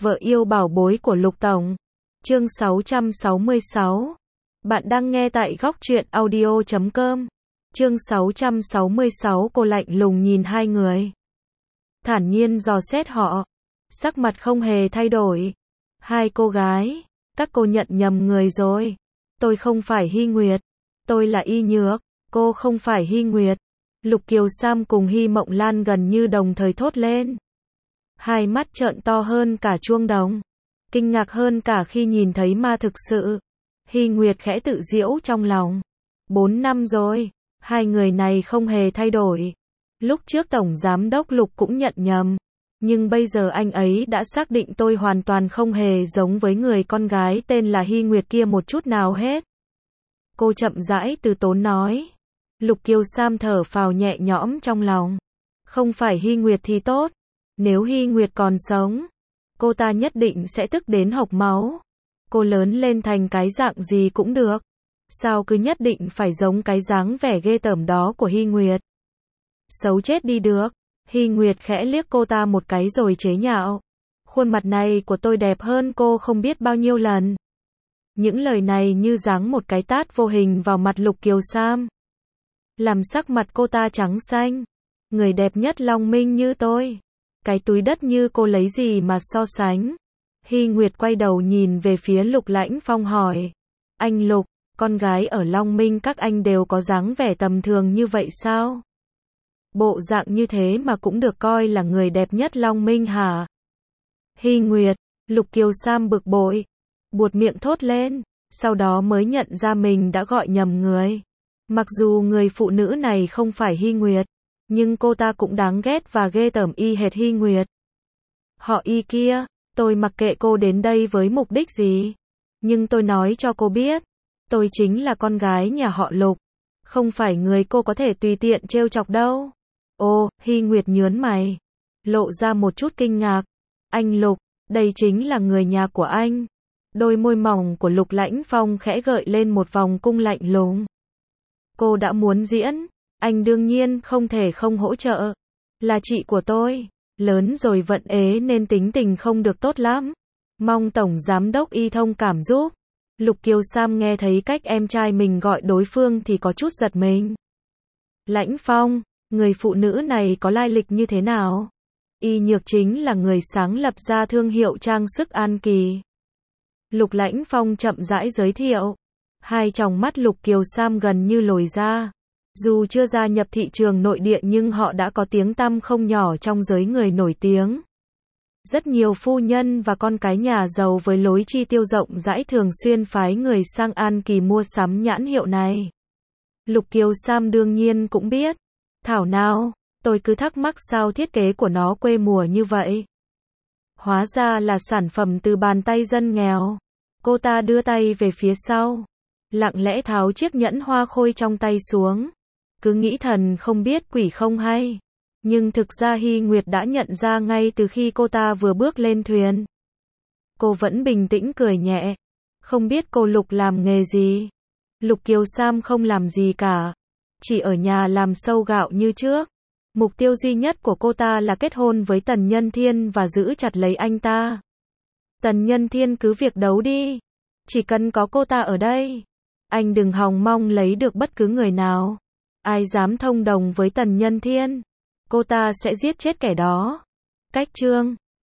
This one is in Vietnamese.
Vợ yêu bảo bối của Lục Tổng. Chương 666. Bạn đang nghe tại góc truyện audio.com. Chương 666. Cô lạnh lùng nhìn hai người, thản nhiên dò xét họ, sắc mặt không hề thay đổi. Hai cô gái, các cô nhận nhầm người rồi. Tôi không phải Hy Nguyệt, tôi là Y Nhược. Cô không phải Hy Nguyệt. Lục Kiều Sam cùng Hy Mộng Lan gần như đồng thời thốt lên. Hai mắt trợn to hơn cả chuông đồng, kinh ngạc hơn cả khi nhìn thấy ma thực sự. Hy Nguyệt khẽ tự giễu trong lòng. 4 năm rồi, hai người này không hề thay đổi. Lúc trước Tổng Giám đốc Lục cũng nhận nhầm, nhưng bây giờ anh ấy đã xác định tôi hoàn toàn không hề giống với người con gái tên là Hy Nguyệt kia một chút nào hết. Cô chậm rãi từ tốn nói. Lục Kiều Sam thở phào nhẹ nhõm trong lòng. Không phải Hy Nguyệt thì tốt. Nếu Hy Nguyệt còn sống, cô ta nhất định sẽ tức đến hộc máu. Cô lớn lên thành cái dạng gì cũng được, sao cứ nhất định phải giống cái dáng vẻ ghê tởm đó của Hy Nguyệt. Xấu chết đi được. Hy Nguyệt khẽ liếc cô ta một cái rồi chế nhạo. Khuôn mặt này của tôi đẹp hơn cô không biết bao nhiêu lần. Những lời này như giáng một cái tát vô hình vào mặt Lục Kiều Sam, làm sắc mặt cô ta trắng xanh. Người đẹp nhất Long Minh như tôi, cái túi đất như cô lấy gì mà so sánh. Hy Nguyệt quay đầu nhìn về phía Lục Lãnh Phong hỏi. Anh Lục, con gái ở Long Minh các anh đều có dáng vẻ tầm thường như vậy sao? Bộ dạng như thế mà cũng được coi là người đẹp nhất Long Minh hả? Hy Nguyệt, Lục Kiều Sam bực bội, buột miệng thốt lên, sau đó mới nhận ra mình đã gọi nhầm người. Mặc dù người phụ nữ này không phải Hy Nguyệt, nhưng cô ta cũng đáng ghét và ghê tởm y hệt Hy Nguyệt. Họ Y kia, tôi mặc kệ cô đến đây với mục đích gì, nhưng tôi nói cho cô biết, tôi chính là con gái nhà họ Lục, không phải người cô có thể tùy tiện trêu chọc đâu. Ồ, Hy Nguyệt nhớn mày, lộ ra một chút kinh ngạc. Anh Lục, đây chính là người nhà của anh. Đôi môi mỏng của Lục Lãnh Phong khẽ gợi lên một vòng cung lạnh lùng. Cô đã muốn diễn, anh đương nhiên không thể không hỗ trợ. Là chị của tôi, lớn rồi vận ế nên tính tình không được tốt lắm. Mong Tổng Giám đốc Y thông cảm giúp. Lục Kiều Sam nghe thấy cách em trai mình gọi đối phương thì có chút giật mình. Lãnh Phong, người phụ nữ này có lai lịch như thế nào? Y Nhược chính là người sáng lập ra thương hiệu trang sức An Kỳ. Lục Lãnh Phong chậm rãi giới thiệu. Hai tròng mắt Lục Kiều Sam gần như lồi ra. Dù chưa gia nhập thị trường nội địa nhưng họ đã có tiếng tăm không nhỏ trong giới người nổi tiếng. Rất nhiều phu nhân và con cái nhà giàu với lối chi tiêu rộng rãi thường xuyên phái người sang An Kỳ mua sắm nhãn hiệu này. Lục Kiều Sam đương nhiên cũng biết. Thảo nào, tôi cứ thắc mắc sao thiết kế của nó quê mùa như vậy. Hóa ra là sản phẩm từ bàn tay dân nghèo. Cô ta đưa tay về phía sau, lặng lẽ tháo chiếc nhẫn hoa khôi trong tay xuống. Cứ nghĩ thần không biết quỷ không hay. Nhưng thực ra Hy Nguyệt đã nhận ra ngay từ khi cô ta vừa bước lên thuyền. Cô vẫn bình tĩnh cười nhẹ. Không biết cô Lục làm nghề gì? Lục Kiều Sam không làm gì cả, chỉ ở nhà làm sâu gạo như trước. Mục tiêu duy nhất của cô ta là kết hôn với Tần Nhân Thiên và giữ chặt lấy anh ta. Tần Nhân Thiên cứ việc đấu đi, chỉ cần có cô ta ở đây, anh đừng hòng mong lấy được bất cứ người nào. Ai dám thông đồng với Tần Nhân Thiên, cô ta sẽ giết chết kẻ đó. Cách chương